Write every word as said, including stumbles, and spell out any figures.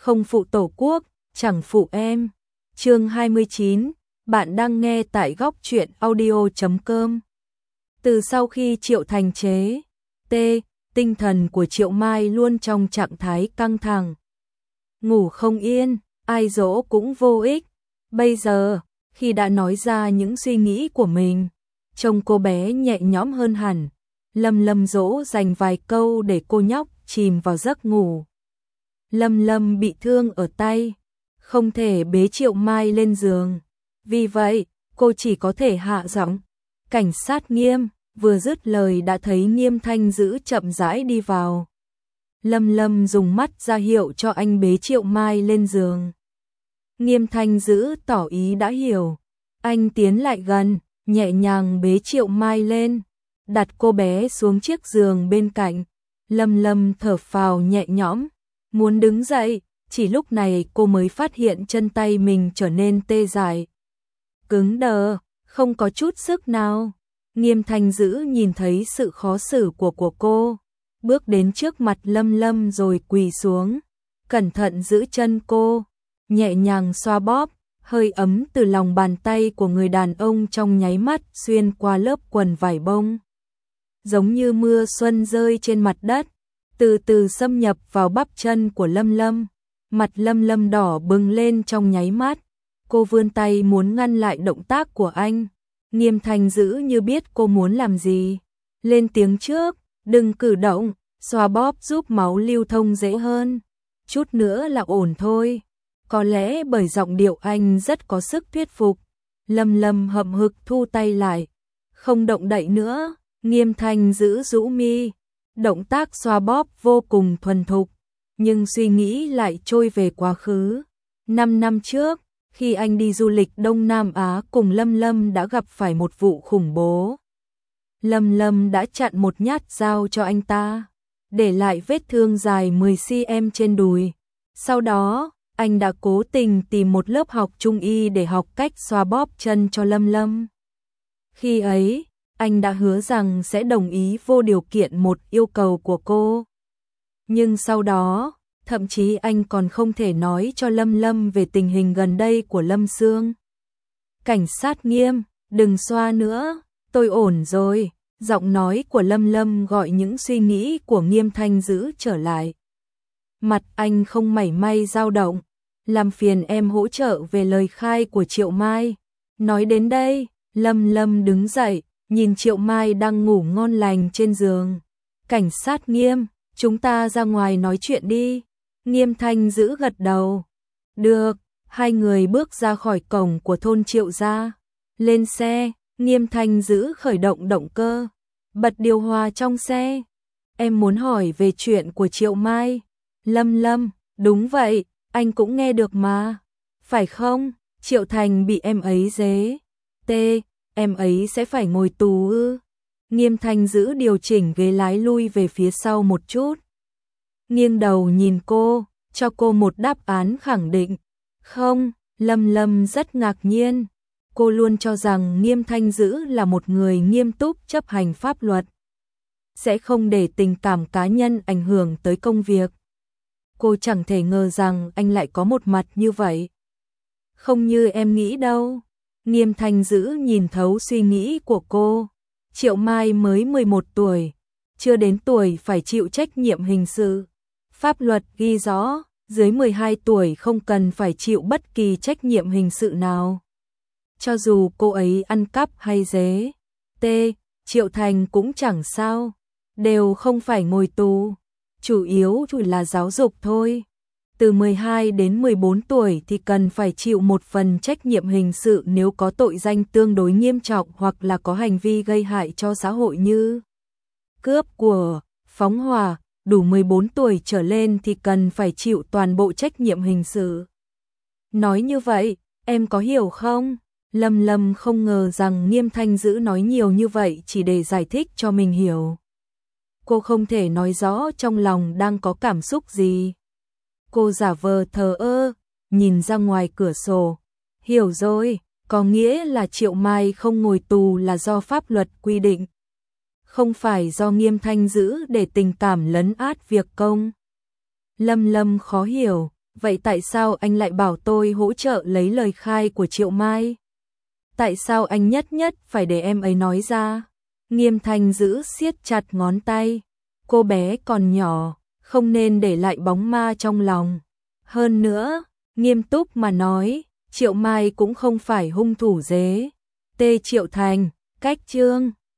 không phụ tổ quốc, chẳng phụ em. Chương hai mươi chín, bạn đang nghe tại góc truyện audio chấm com. Từ sau khi Triệu Thành chế T, tinh thần của Triệu Mai luôn trong trạng thái căng thẳng. Ngủ không yên, ai dỗ cũng vô ích. Bây giờ, khi đã nói ra những suy nghĩ của mình, trông cô bé nhẹ nhõm hơn hẳn. Lâm Lâm dỗ dành vài câu để cô nhóc chìm vào giấc ngủ. Lâm Lâm bị thương ở tay, không thể bế Triệu Mai lên giường. Vì vậy, cô chỉ có thể hạ giọng. Cảnh sát Nghiêm, vừa dứt lời đã thấy Nghiêm Thanh Dữ chậm rãi đi vào. Lâm Lâm dùng mắt ra hiệu cho anh bế Triệu Mai lên giường. Nghiêm Thanh Dữ tỏ ý đã hiểu. Anh tiến lại gần, nhẹ nhàng bế Triệu Mai lên, đặt cô bé xuống chiếc giường bên cạnh. Lâm Lâm thở phào nhẹ nhõm, muốn đứng dậy, chỉ lúc này cô mới phát hiện chân tay mình trở nên tê dại, cứng đờ, không có chút sức nào. Nghiêm Thanh Dữ nhìn thấy sự khó xử của của cô, bước đến trước mặt Lâm Lâm rồi quỳ xuống, cẩn thận giữ chân cô, nhẹ nhàng xoa bóp, hơi ấm từ lòng bàn tay của người đàn ông trong nháy mắt xuyên qua lớp quần vải bông. Giống như mưa xuân rơi trên mặt đất, từ từ xâm nhập vào bắp chân của Lâm Lâm. Mặt Lâm Lâm đỏ bừng lên trong nháy mắt, cô vươn tay muốn ngăn lại động tác của anh. Nghiêm Thanh Dữ như biết cô muốn làm gì, lên tiếng trước, đừng cử động, xoa bóp giúp máu lưu thông dễ hơn, chút nữa là ổn thôi. Có lẽ bởi giọng điệu anh rất có sức thuyết phục, Lâm Lâm hậm hực thu tay lại, không động đậy nữa. Nghiêm Thanh Dữ rũ mi, động tác xoa bóp vô cùng thuần thục, nhưng suy nghĩ lại trôi về quá khứ. Năm năm trước, khi anh đi du lịch Đông Nam Á cùng Lâm Lâm đã gặp phải một vụ khủng bố. Lâm Lâm đã chặn một nhát dao cho anh ta, để lại vết thương dài mười xăng-ti-mét trên đùi. Sau đó, anh đã cố tình tìm một lớp học trung y để học cách xoa bóp chân cho Lâm Lâm. Khi ấy, anh đã hứa rằng sẽ đồng ý vô điều kiện một yêu cầu của cô. Nhưng sau đó, thậm chí anh còn không thể nói cho Lâm Lâm về tình hình gần đây của Lâm Sương. Cảnh sát Nghiêm, đừng xoa nữa, tôi ổn rồi. Giọng nói của Lâm Lâm gọi những suy nghĩ của Nghiêm Thanh Dữ trở lại. Mặt anh không mảy may dao động, làm phiền em hỗ trợ về lời khai của Triệu Mai. Nói đến đây, Lâm Lâm đứng dậy, nhìn Triệu Mai đang ngủ ngon lành trên giường. Cảnh sát Nghiêm, chúng ta ra ngoài nói chuyện đi. Nghiêm Thanh Dữ gật đầu. Được, hai người bước ra khỏi cổng của thôn Triệu gia. Lên xe, Nghiêm Thanh Dữ khởi động động cơ, bật điều hòa trong xe. Em muốn hỏi về chuyện của Triệu Mai. Lâm Lâm, đúng vậy, anh cũng nghe được mà. Phải không, Triệu Thành bị em ấy dế. T, em ấy sẽ phải ngồi tù ư? Nghiêm Thanh Dữ điều chỉnh ghế lái lui về phía sau một chút, nghiêng đầu nhìn cô, cho cô một đáp án khẳng định. Không, Lâm Lâm rất ngạc nhiên. Cô luôn cho rằng Nghiêm Thanh Dữ là một người nghiêm túc chấp hành pháp luật, sẽ không để tình cảm cá nhân ảnh hưởng tới công việc. Cô chẳng thể ngờ rằng anh lại có một mặt như vậy. Không như em nghĩ đâu. Nghiêm Thanh Dữ nhìn thấu suy nghĩ của cô. Triệu Mai mới mười một tuổi, chưa đến tuổi phải chịu trách nhiệm hình sự. Pháp luật ghi rõ, dưới mười hai tuổi không cần phải chịu bất kỳ trách nhiệm hình sự nào. Cho dù cô ấy ăn cắp hay dế, T, Triệu Thành cũng chẳng sao, đều không phải ngồi tù. Chủ yếu chỉ là giáo dục thôi. Từ mười hai đến mười bốn tuổi thì cần phải chịu một phần trách nhiệm hình sự nếu có tội danh tương đối nghiêm trọng hoặc là có hành vi gây hại cho xã hội như cướp của, phóng hỏa. Đủ mười bốn tuổi trở lên thì cần phải chịu toàn bộ trách nhiệm hình sự. Nói như vậy, em có hiểu không? Lâm Lâm không ngờ rằng Nghiêm Thanh Dữ nói nhiều như vậy chỉ để giải thích cho mình hiểu. Cô không thể nói rõ trong lòng đang có cảm xúc gì. Cô giả vờ thờ ơ, nhìn ra ngoài cửa sổ. Hiểu rồi, có nghĩa là Triệu Mai không ngồi tù là do pháp luật quy định, không phải do Nghiêm Thanh Dữ để tình cảm lấn át việc công. Lâm Lâm khó hiểu, vậy tại sao anh lại bảo tôi hỗ trợ lấy lời khai của Triệu Mai? Tại sao anh nhất nhất phải để em ấy nói ra? Nghiêm Thanh giữ siết chặt ngón tay. Cô bé còn nhỏ, không nên để lại bóng ma trong lòng. Hơn nữa, nghiêm túc mà nói, Triệu Mai cũng không phải hung thủ dế. T. Triệu Thành, cách chương